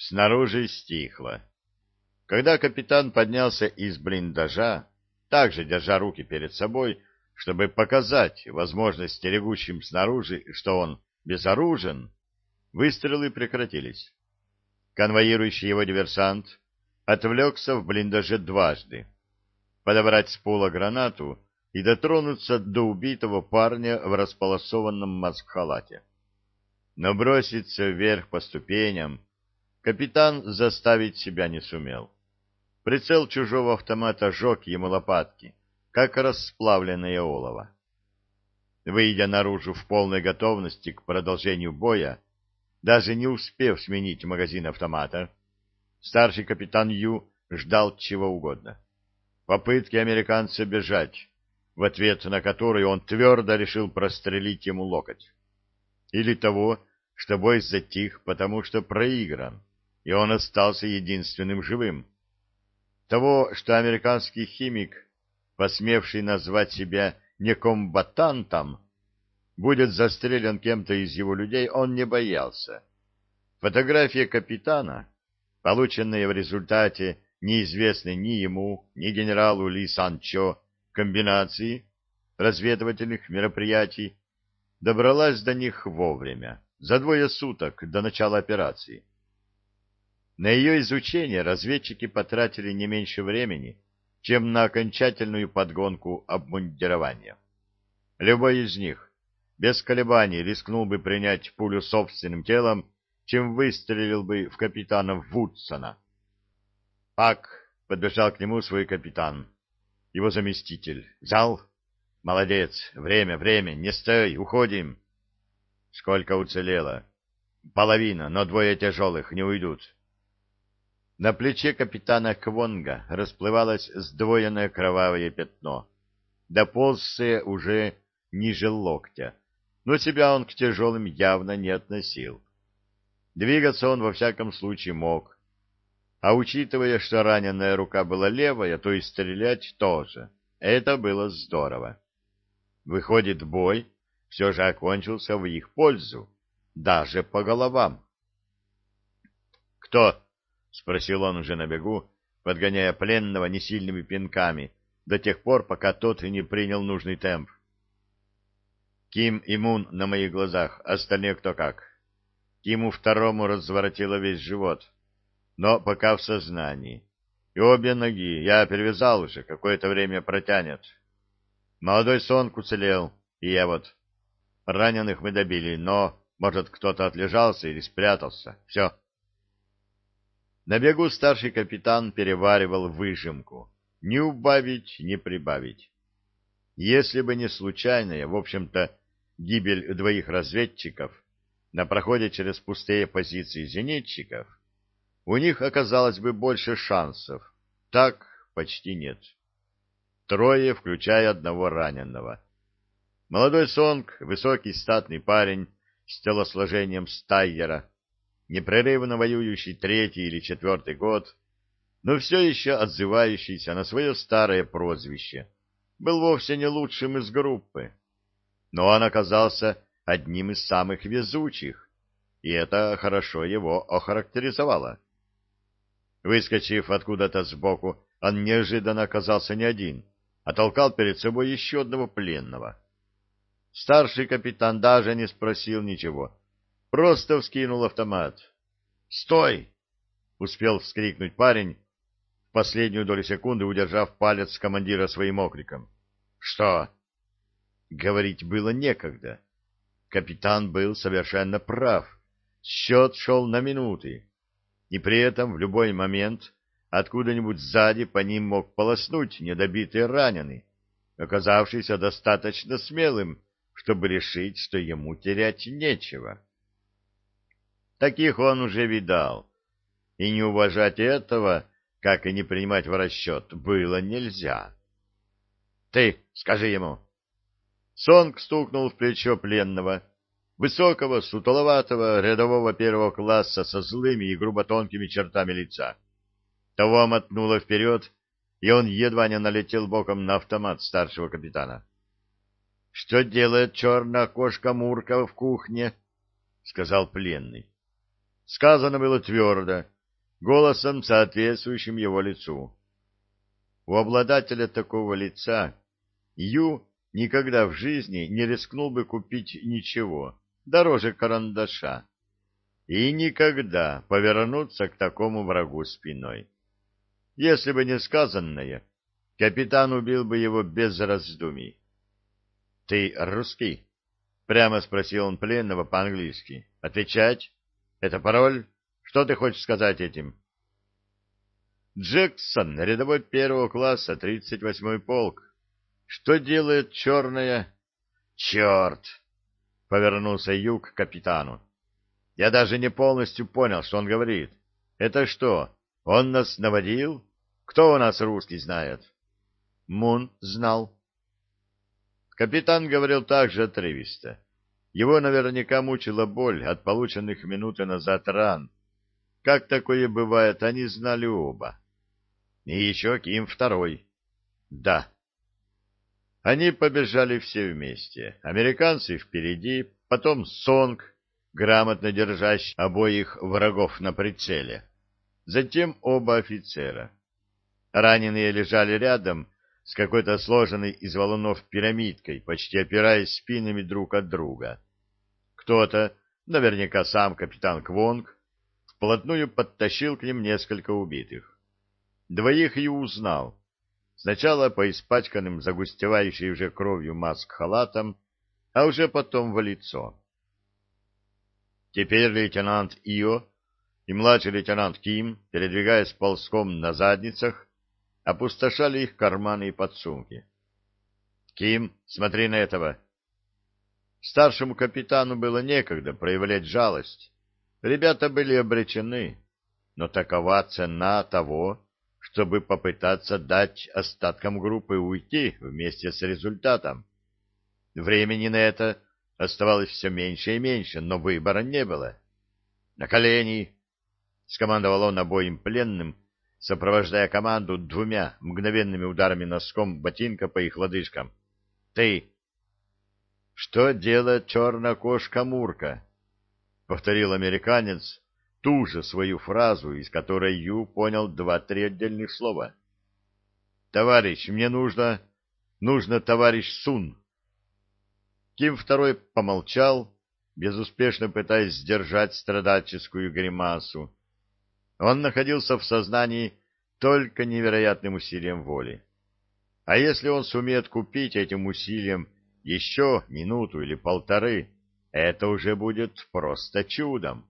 Снаружи стихло. Когда капитан поднялся из блиндажа, также держа руки перед собой, чтобы показать возможность стерегущим снаружи, что он безоружен, выстрелы прекратились. Конвоирующий его диверсант отвлекся в блиндаже дважды. Подобрать с пола гранату и дотронуться до убитого парня в располосованном маск-халате. Но броситься вверх по ступеням капитан заставить себя не сумел. Прицел чужого автомата жег ему лопатки, как расплавленное олово. Выйдя наружу в полной готовности к продолжению боя, даже не успев сменить магазин автомата, старший капитан Ю ждал чего угодно. Попытки американца бежать, в ответ на которые он твердо решил прострелить ему локоть. Или того, что бой затих, потому что проигран, и он остался единственным живым. Того, что американский химик, посмевший назвать себя некомбатантом, будет застрелен кем-то из его людей, он не боялся. Фотография капитана, полученная в результате неизвестной ни ему, ни генералу Ли Санчо комбинации разведывательных мероприятий, добралась до них вовремя, за 2 суток до начала операции. На ее изучение разведчики потратили не меньше времени, чем на окончательную подгонку обмундирования. Любой из них без колебаний рискнул бы принять пулю собственным телом, чем выстрелил бы в капитана Вудсона. «Пак!» — подбежал к нему свой капитан. Его заместитель. «Взял? Молодец! Время! Не стой! Уходим!» «Сколько уцелело?» «Половина, но 2 тяжелых не уйдут». На плече капитана Квонга расплывалось сдвоенное кровавое пятно, доползшее уже ниже локтя, но себя он к тяжелым явно не относил. Двигаться он во всяком случае мог, а учитывая, что раненая рука была левая, то и стрелять тоже. Это было здорово. Выходит, бой все же окончился в их пользу, даже по головам. «Кто?» — спросил он уже на бегу, подгоняя пленного несильными пинками, до тех пор, пока тот не принял нужный темп. Ким и Мун на моих глазах, остальные кто как. Киму второму разворотило весь живот, но пока в сознании. И обе ноги я перевязал уже, какое-то время протянет. Молодой Сонг уцелел, и я вот. Раненых мы добили, но, может, кто-то отлежался или спрятался. Все. На бегу старший капитан переваривал выжимку. Ни убавить, ни прибавить. Если бы не случайная, в общем-то, гибель 2 разведчиков на проходе через пустые позиции зенитчиков, у них оказалось бы больше шансов. Так почти нет. 3, включая 1 раненого. Молодой Сонг, высокий статный парень с телосложением стайера, непрерывно воюющий 3-й или 4-й год, но все еще отзывающийся на свое старое прозвище, был вовсе не лучшим из группы. Но он оказался одним из самых везучих, и это хорошо его охарактеризовало. Выскочив откуда-то сбоку, он неожиданно оказался не один, а толкал перед собой еще одного пленного. Старший капитан даже не спросил ничего, просто вскинул автомат. «Стой!» — успел вскрикнуть парень, в последнюю долю секунды удержав палец командира своим окриком. «Что?» Говорить было некогда. Капитан был совершенно прав. Счет шел на минуты. И при этом в любой момент откуда-нибудь сзади по ним мог полоснуть недобитый раненый, оказавшийся достаточно смелым, чтобы решить, что ему терять нечего. Таких он уже видал, и не уважать этого, как и не принимать в расчет, было нельзя. «Ты скажи ему!» Сонг стукнул в плечо пленного, высокого, сутуловатого, рядового 1-го класса со злыми и грубо тонкими чертами лица. Того мотнуло вперед, и он едва не налетел боком на автомат старшего капитана. — Что делает черная кошка Мурка в кухне? — сказал пленный. Сказано было твердо, голосом, соответствующим его лицу. У обладателя такого лица Ю никогда в жизни не рискнул бы купить ничего дороже карандаша и никогда повернуться к такому врагу спиной. Если бы не сказанное, капитан убил бы его без раздумий. — Ты русский? — прямо спросил он пленного по-английски. — Отвечать? Это пароль? Что ты хочешь сказать этим? — Джексон, рядовой первого класса, 38-й полк. Что делает черная... — Черт! — повернулся Ю к капитану. — Я даже не полностью понял, что он говорит. Это что, он нас наводил? Кто у нас русский знает? Мун знал. Капитан говорил так же отрывисто. Его наверняка мучила боль от полученных минуты назад ран. Как такое бывает, они знали оба. И еще Ким второй. Да. Они побежали все вместе. Американцы впереди, потом Сонг, грамотно держащий обоих врагов на прицеле. Затем оба офицера. Раненые лежали рядом с какой-то сложенной из валунов пирамидкой, почти опираясь спинами друг от друга. Кто-то, наверняка сам капитан Квонг, вплотную подтащил к ним несколько убитых. Двоих Ю узнал. Сначала по испачканным, загустевающей уже кровью маск-халатам, а уже потом в лицо. Теперь лейтенант Ио и младший лейтенант Ким, передвигаясь ползком на задницах, опустошали их карманы и подсумки. — Ким, смотри на этого! Старшему капитану было некогда проявлять жалость. Ребята были обречены, но такова цена того, чтобы попытаться дать остаткам группы уйти вместе с результатом. Времени на это оставалось все меньше и меньше, но выбора не было. — На колени! — скомандовал он обоим пленным, сопровождая команду двумя мгновенными ударами носком ботинка по их лодыжкам. — Ты! — Что делает черная кошка Мурка? — повторил американец ту же свою фразу, из которой Ю понял 2-3 отдельных слова. — Товарищ, мне нужно товарищ Сун. Ким второй помолчал, безуспешно пытаясь сдержать страдальческую гримасу. Он находился в сознании только невероятным усилием воли. А если он сумеет купить этим усилием еще минуту или полторы, это уже будет просто чудом.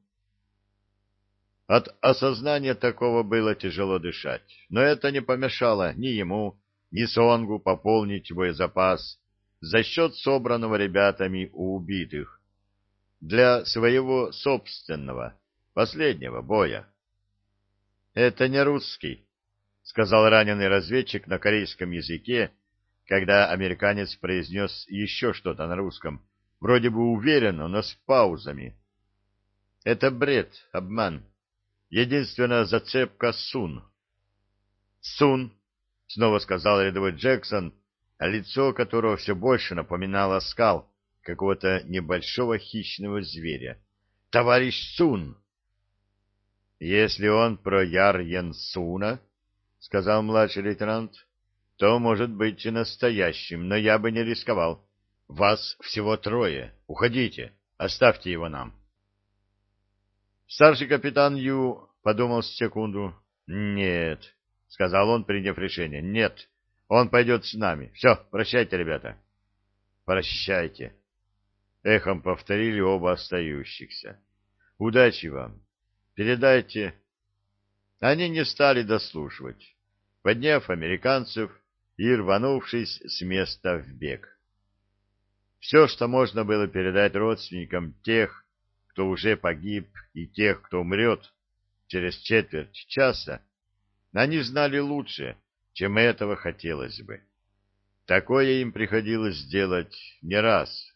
От осознания такого было тяжело дышать, но это не помешало ни ему, ни Сонгу пополнить боезапас за счет собранного ребятами у убитых для своего собственного, последнего боя. «Это не русский», — сказал раненый разведчик на корейском языке, когда американец произнес еще что-то на русском, вроде бы уверенно, но с паузами. «Это бред, обман. Единственная зацепка — Сун». «Сун», — снова сказал рядовой Джексон, лицо которого все больше напоминало оскал какого-то небольшого хищного зверя. «Товарищ Сун!» «Если он про Яр Йен Суна, — сказал младший лейтенант, — то может быть и настоящим, но я бы не рисковал. Вас всего 3. Уходите, оставьте его нам». Старший капитан Ю подумал секунду. «Нет», — сказал он, приняв решение, — «нет, он пойдет с нами. Все, прощайте, ребята». «Прощайте», — эхом повторили оба остающихся. «Удачи вам. Передайте». Они не стали дослушивать, подняв американцев и рванувшись с места в бег. Все, что можно было передать родственникам тех, кто уже погиб, и тех, кто умрет через четверть часа, они знали лучше, чем этого хотелось бы. Такое им приходилось делать не раз.